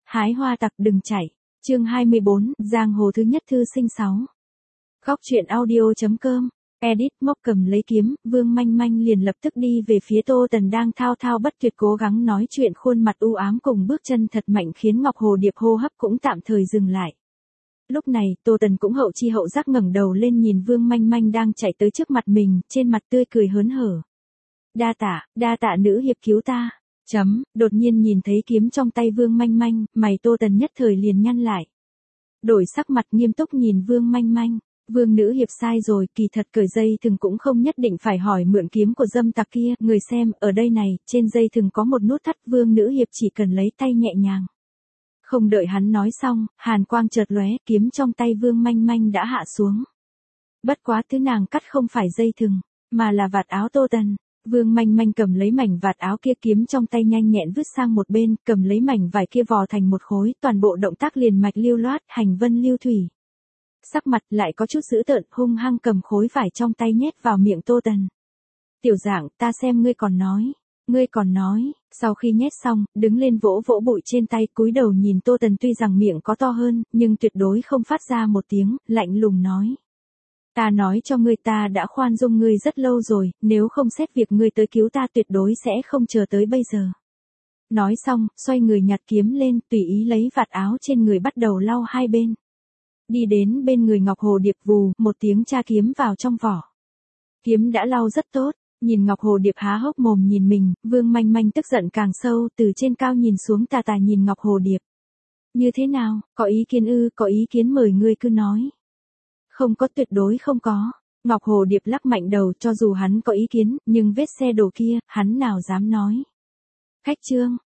Hái hoa tặc đừng chạy. Chương 24, Giang hồ thứ nhất thư sinh 6. Góc truyện audio.com. Edit Mốc cầm lấy kiếm, Vương Manh Manh liền lập tức đi về phía Tô Tần đang thao thao bất tuyệt cố gắng nói chuyện, khuôn mặt u ám cùng bước chân thật mạnh khiến Ngọc Hồ Điệp hô hấp cũng tạm thời dừng lại. Lúc này, Tô Tần cũng hậu chi hậu giác ngẩng đầu lên nhìn Vương Manh Manh đang chạy tới trước mặt mình, trên mặt tươi cười hớn hở. Đa tạ nữ hiệp cứu ta. Đột nhiên nhìn thấy kiếm trong tay Vương Manh Manh, mày Tô Tần nhất thời liền nhăn lại. Đổi sắc mặt nghiêm túc nhìn Vương Manh Manh. Vương nữ hiệp sai rồi, kỳ thật cởi dây thừng cũng không nhất định phải hỏi mượn kiếm của dâm tặc kia, người xem, ở đây này, trên dây thừng có một nút thắt, Vương nữ hiệp chỉ cần lấy tay nhẹ nhàng. Không đợi hắn nói xong, hàn quang chợt lóe, kiếm trong tay Vương Manh Manh đã hạ xuống. Bất quá thứ nàng cắt không phải dây thừng, mà là vạt áo Tô Tần. Vương Manh Manh cầm lấy mảnh vạt áo kia, kiếm trong tay nhanh nhẹn vứt sang một bên, cầm lấy mảnh vải kia vò thành một khối, toàn bộ động tác liền mạch lưu loát, hành vân lưu thủy. Sắc mặt lại có chút dữ tợn, hung hăng cầm khối vải trong tay nhét vào miệng Tô Tần. Tiểu dạng, ta xem ngươi còn nói, sau khi nhét xong, đứng lên vỗ vỗ bụi trên tay, cúi đầu nhìn Tô Tần, tuy rằng miệng có to hơn, nhưng tuyệt đối không phát ra một tiếng, lạnh lùng nói. Ta nói cho ngươi, ta đã khoan dung ngươi rất lâu rồi, nếu không xét việc ngươi tới cứu ta tuyệt đối sẽ không chờ tới bây giờ. Nói xong, xoay người nhặt kiếm lên, tùy ý lấy vạt áo trên người bắt đầu lau hai bên. Đi đến bên người Ngọc Hồ Điệp, vù, một tiếng tra kiếm vào trong vỏ. Kiếm đã lau rất tốt, nhìn Ngọc Hồ Điệp há hốc mồm nhìn mình, Vương Manh Manh tức giận càng sâu, từ trên cao nhìn xuống tà tà nhìn Ngọc Hồ Điệp. Như thế nào, có ý kiến ư, có ý kiến mời ngươi cứ nói. Không có, tuyệt đối không có. Ngọc Hồ Điệp lắc mạnh đầu, cho dù hắn có ý kiến, nhưng vết xe đổ kia, hắn nào dám nói. Khách trương,